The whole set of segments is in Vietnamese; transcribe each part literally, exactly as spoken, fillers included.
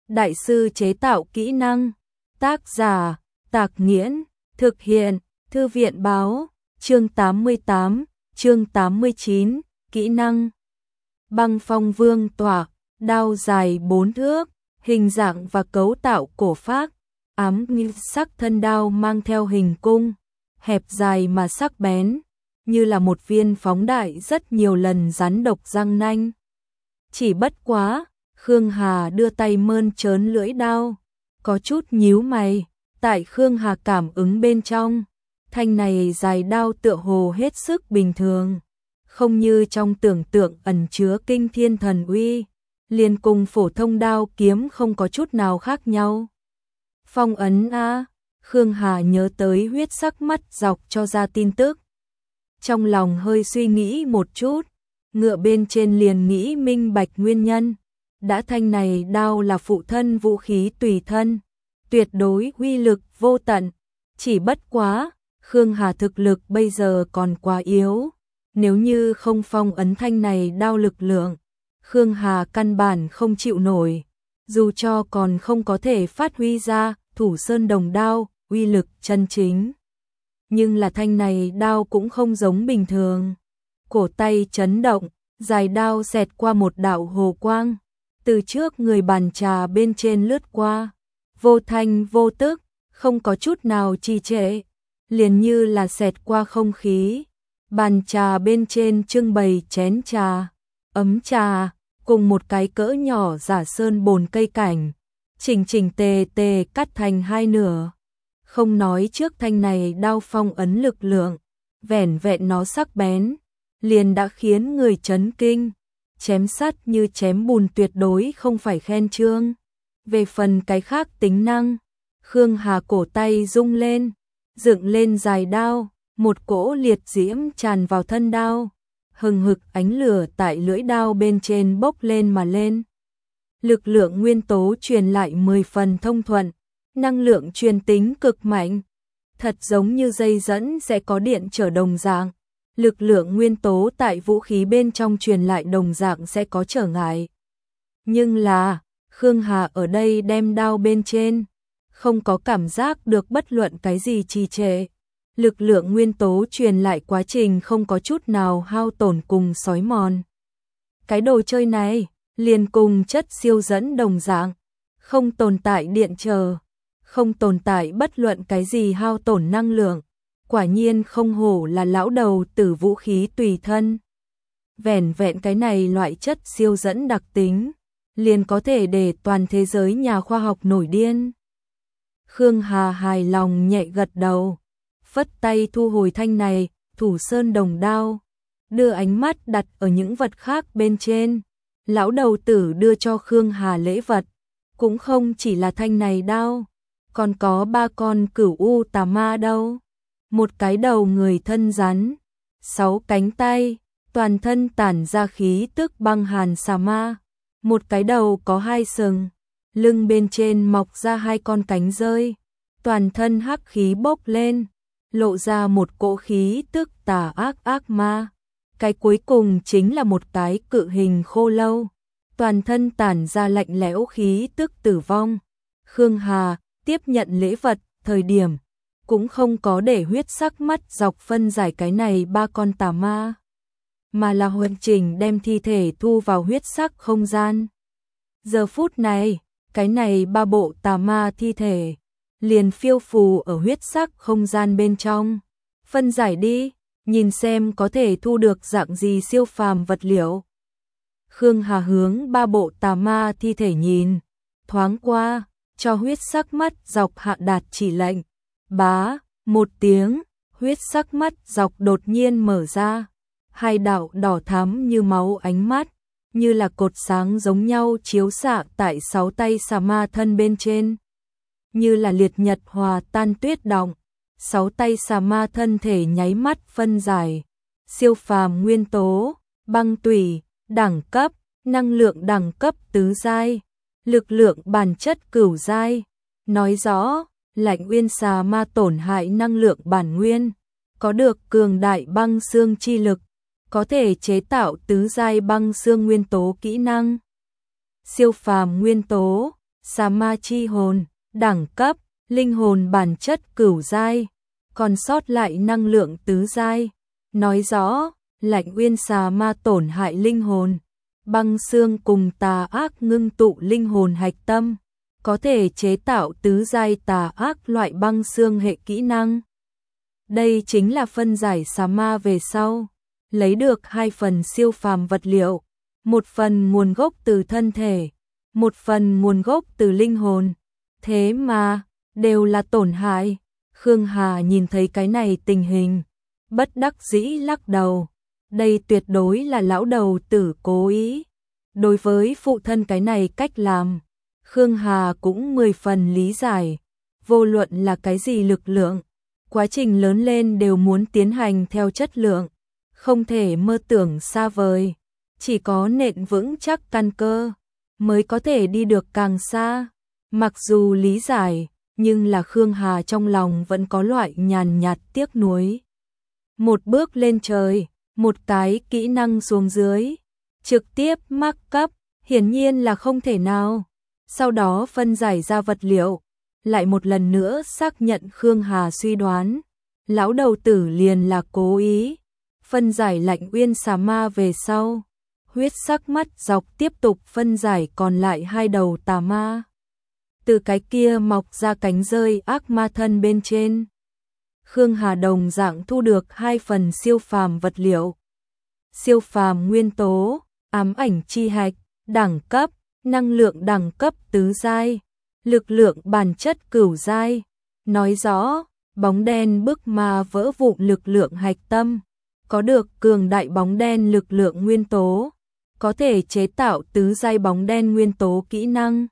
đại sư chế tạo kỹ năng. Tác giả, Tạc Nghiễn, thực hiện, Thư viện báo, chương tám mươi tám, chương tám mươi chín, kỹ năng. Băng phong vương tỏa, đao dài bốn thước, hình dạng và cấu tạo cổ phác, ám như sắc thân đao mang theo hình cung, hẹp dài mà sắc bén, như là một viên phóng đại rất nhiều lần rắn độc răng nanh. Chỉ bất quá, Khương Hà đưa tay mơn trớn lưỡi đao, có chút nhíu mày, tại Khương Hà cảm ứng bên trong, thanh này dài đao tựa hồ hết sức bình thường, không như trong tưởng tượng ẩn chứa kinh thiên thần uy, liền cùng phổ thông đao kiếm không có chút nào khác nhau. Phong ấn a, Khương Hà nhớ tới huyết sắc mắt dọc cho ra tin tức. Trong lòng hơi suy nghĩ một chút, ngựa bên trên liền nghĩ minh bạch nguyên nhân. Đã thanh này đao là phụ thân vũ khí tùy thân, tuyệt đối uy lực vô tận. Chỉ bất quá, Khương Hà thực lực bây giờ còn quá yếu. Nếu như không phong ấn thanh này đao lực lượng, Khương Hà căn bản không chịu nổi. Dù cho còn không có thể phát huy ra thủ sơn đồng đao, uy lực chân chính. Nhưng là thanh này đao cũng không giống bình thường. Cổ tay chấn động, dài đao xẹt qua một đạo hồ quang. Từ trước người bàn trà bên trên lướt qua. Vô thanh vô tức, không có chút nào trì trệ. Liền như là xẹt qua không khí. Bàn trà bên trên trưng bày chén trà, ấm trà, cùng một cái cỡ nhỏ giả sơn bồn cây cảnh. Chỉnh chỉnh tề tề cắt thành hai nửa. Không nói trước thanh này đao phong ấn lực lượng, vẻn vẹn nó sắc bén, liền đã khiến người chấn kinh. Chém sắt như chém bùn tuyệt đối không phải khen chương. Về phần cái khác tính năng, Khương Hà cổ tay rung lên, dựng lên dài đao, một cỗ liệt diễm tràn vào thân đao, hừng hực ánh lửa tại lưỡi đao bên trên bốc lên mà lên. Lực lượng nguyên tố truyền lại mười phần thông thuận, năng lượng truyền tính cực mạnh, thật giống như dây dẫn sẽ có điện trở đồng dạng. Lực lượng nguyên tố tại vũ khí bên trong truyền lại đồng dạng sẽ có trở ngại. Nhưng là, Khương Hà ở đây đem đao bên trên, không có cảm giác được bất luận cái gì trì trệ. Lực lượng nguyên tố truyền lại quá trình không có chút nào hao tổn cùng xói mòn. Cái đồ chơi này, liền cùng chất siêu dẫn đồng dạng, không tồn tại điện trở, không tồn tại bất luận cái gì hao tổn năng lượng. Quả nhiên không hổ là lão đầu tử vũ khí tùy thân. Vẻn vẹn cái này loại chất siêu dẫn đặc tính, liền có thể để toàn thế giới nhà khoa học nổi điên. Khương Hà hài lòng nhẹ gật đầu, phất tay thu hồi thanh này, thủ sơn đồng đao, đưa ánh mắt đặt ở những vật khác bên trên. Lão đầu tử đưa cho Khương Hà lễ vật, cũng không chỉ là thanh này đao, còn có ba con cửu u tà ma đâu. Một cái đầu người thân rắn, sáu cánh tay, toàn thân tản ra khí tức băng hàn xà ma. Một cái đầu có hai sừng, lưng bên trên mọc ra hai con cánh rơi, toàn thân hắc khí bốc lên, lộ ra một cỗ khí tức tà ác ác ma. Cái cuối cùng chính là một cái cự hình khô lâu, toàn thân tản ra lạnh lẽo khí tức tử vong. Khương Hà tiếp nhận lễ vật thời điểm, cũng không có để huyết sắc mắt dọc phân giải cái này ba con tà ma, mà là hoàn chỉnh đem thi thể thu vào huyết sắc không gian. Giờ phút này, cái này ba bộ tà ma thi thể liền phiêu phù ở huyết sắc không gian bên trong. Phân giải đi, nhìn xem có thể thu được dạng gì siêu phàm vật liệu. Khương Hà hướng ba bộ tà ma thi thể nhìn, thoáng qua, cho huyết sắc mắt dọc hạ đạt chỉ lệnh. Bá, một tiếng, huyết sắc mắt dọc đột nhiên mở ra, hai đạo đỏ thắm như máu ánh mắt, như là cột sáng giống nhau chiếu xạ tại sáu tay xà ma thân bên trên. Như là liệt nhật hòa tan tuyết động, sáu tay xà ma thân thể nháy mắt phân giải. Siêu phàm nguyên tố, băng tủy, đẳng cấp, năng lượng đẳng cấp tứ giai, lực lượng bản chất cửu giai. Nói rõ, Lạnh Uyên xà ma tổn hại năng lượng bản nguyên, có được cường đại băng xương chi lực, có thể chế tạo tứ giai băng xương nguyên tố kỹ năng. Siêu phàm nguyên tố, Xà ma chi hồn, đẳng cấp, linh hồn bản chất cửu giai, còn sót lại năng lượng tứ giai. Nói rõ, Lạnh Uyên xà ma tổn hại linh hồn, băng xương cùng tà ác ngưng tụ linh hồn hạch tâm, có thể chế tạo tứ giai tà ác loại băng xương hệ kỹ năng. Đây chính là phân giải xà ma về sau, lấy được hai phần siêu phàm vật liệu, một phần nguồn gốc từ thân thể, một phần nguồn gốc từ linh hồn. Thế mà, đều là tổn hại. Khương Hà nhìn thấy cái này tình hình, bất đắc dĩ lắc đầu. Đây tuyệt đối là lão đầu tử cố ý. Đối với phụ thân cái này cách làm, Khương Hà cũng mười phần lý giải. Vô luận là cái gì lực lượng, quá trình lớn lên đều muốn tiến hành theo chất lượng, không thể mơ tưởng xa vời. Chỉ có nện vững chắc căn cơ, mới có thể đi được càng xa. Mặc dù lý giải, nhưng là Khương Hà trong lòng vẫn có loại nhàn nhạt tiếc nuối. Một bước lên trời, một cái kỹ năng xuống dưới, trực tiếp mắc cấp, hiển nhiên là không thể nào. Sau đó phân giải ra vật liệu, lại một lần nữa xác nhận Khương Hà suy đoán. Lão đầu tử liền là cố ý. Phân giải Lạnh Uyên xà ma về sau, huyết sắc mắt dọc tiếp tục phân giải còn lại hai đầu tà ma. Từ cái kia mọc ra cánh rơi ác ma thân bên trên. Khương Hà đồng dạng thu được hai phần siêu phàm vật liệu. Siêu phàm nguyên tố, ám ảnh chi hạch, đẳng cấp, năng lượng đẳng cấp tứ giai, lực lượng bản chất cửu giai. Nói rõ, bóng đen bức ma vỡ vụn lực lượng hạch tâm, có được cường đại bóng đen lực lượng nguyên tố, có thể chế tạo tứ giai bóng đen nguyên tố kỹ năng.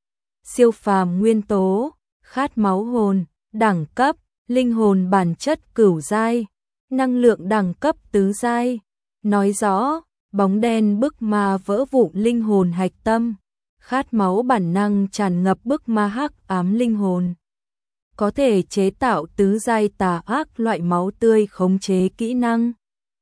Siêu phàm nguyên tố, khát máu hồn, đẳng cấp, linh hồn bản chất cửu giai, năng lượng đẳng cấp tứ giai. Nói rõ, bóng đen bức ma vỡ vụn linh hồn hạch tâm, khát máu bản năng tràn ngập bức ma hắc ám linh hồn, có thể chế tạo tứ giai tà ác loại máu tươi khống chế kỹ năng.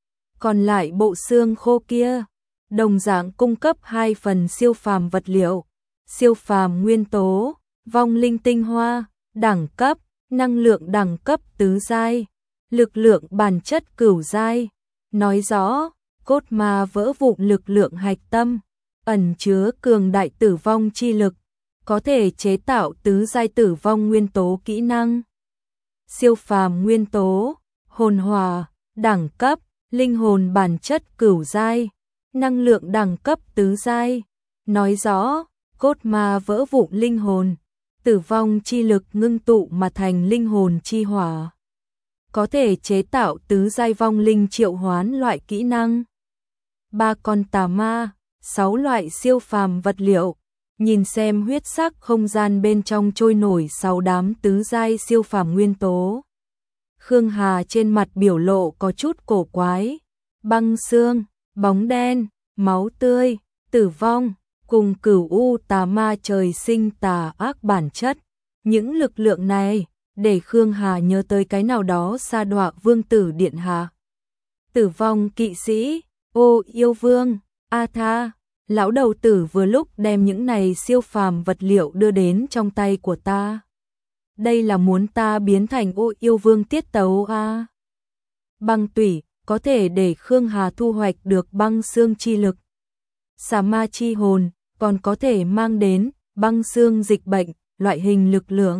Còn lại bộ xương khô kia, đồng dạng cung cấp hai phần siêu phàm vật liệu. Siêu phàm nguyên tố, vong linh tinh hoa, đẳng cấp, năng lượng đẳng cấp tứ giai, lực lượng bản chất cửu giai. Nói rõ, cốt ma vỡ vụn lực lượng hạch tâm, ẩn chứa cường đại tử vong chi lực, có thể chế tạo tứ giai tử vong nguyên tố kỹ năng. Siêu phàm nguyên tố, hồn hòa, đẳng cấp, linh hồn bản chất cửu giai, năng lượng đẳng cấp tứ giai. Nói rõ, cốt ma vỡ vụn linh hồn, tử vong chi lực ngưng tụ mà thành linh hồn chi hỏa, có thể chế tạo tứ giai vong linh triệu hoán loại kỹ năng. Ba con tà ma, sáu loại siêu phàm vật liệu. Nhìn xem huyết sắc không gian bên trong trôi nổi sáu đám tứ giai siêu phàm nguyên tố, Khương Hà trên mặt biểu lộ có chút cổ quái. Băng xương, bóng đen, máu tươi, tử vong, cùng cửu u tà ma trời sinh tà ác bản chất. Những lực lượng này, để Khương Hà nhớ tới cái nào đó sa đọa vương tử điện hạ. Tử vong kỵ sĩ, ô yêu vương, A Tha. Lão đầu tử vừa lúc đem những này siêu phàm vật liệu đưa đến trong tay của ta. Đây là muốn ta biến thành ô yêu vương tiết tấu a. Băng tủy, có thể để Khương Hà thu hoạch được băng xương chi lực. Xà ma chi hồn, còn có thể mang đến băng xương dịch bệnh, loại hình lực lượng.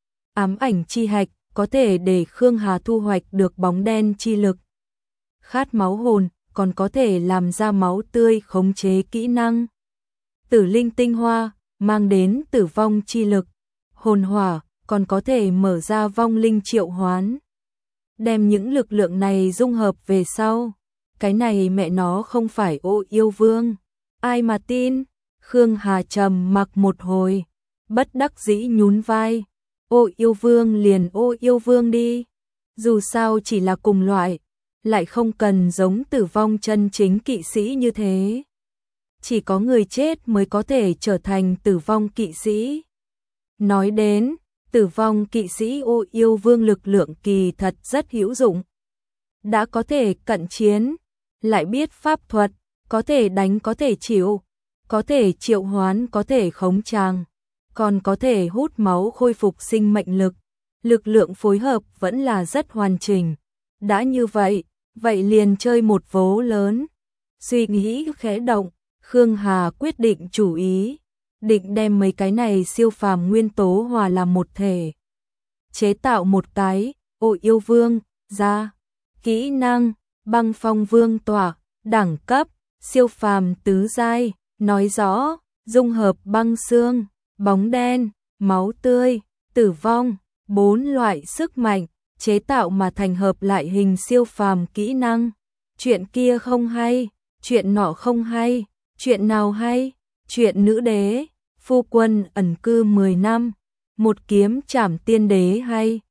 Ám ảnh chi hạch, có thể để Khương Hà thu hoạch được bóng đen chi lực. Khát máu hồn, còn có thể làm ra máu tươi khống chế kỹ năng. Tử linh tinh hoa, mang đến tử vong chi lực. Hồn hỏa, còn có thể mở ra vong linh triệu hoán. Đem những lực lượng này dung hợp về sau. Cái này mẹ nó không phải ô yêu vương. Ai mà tin? Khương Hà trầm mặc một hồi, bất đắc dĩ nhún vai. Ô yêu vương liền ô yêu vương đi. Dù sao chỉ là cùng loại, lại không cần giống tử vong chân chính kỵ sĩ như thế. Chỉ có người chết mới có thể trở thành tử vong kỵ sĩ. Nói đến, tử vong kỵ sĩ ô yêu vương lực lượng kỳ thật rất hữu dụng. Đã có thể cận chiến, lại biết pháp thuật, có thể đánh có thể chịu, có thể triệu hoán có thể khống tràng. còn có thể hút máu khôi phục sinh mệnh lực. Lực lượng phối hợp vẫn là rất hoàn chỉnh. Đã như vậy, vậy liền chơi một vố lớn. Suy nghĩ khẽ động, Khương Hà quyết định chủ ý, định đem mấy cái này siêu phàm nguyên tố hòa làm một thể. Chế tạo một cái Ổ Yêu Vương ra. Kỹ năng Băng Phong Vương tỏa, đẳng cấp siêu phàm tứ giai, nói rõ dung hợp băng xương, bóng đen, máu tươi, tử vong, bốn loại sức mạnh, chế tạo mà thành hợp lại hình siêu phàm kỹ năng. Chuyện kia không hay, chuyện nọ không hay, chuyện nào hay? Chuyện nữ đế, phu quân ẩn cư mười năm, một kiếm trảm tiên đế hay.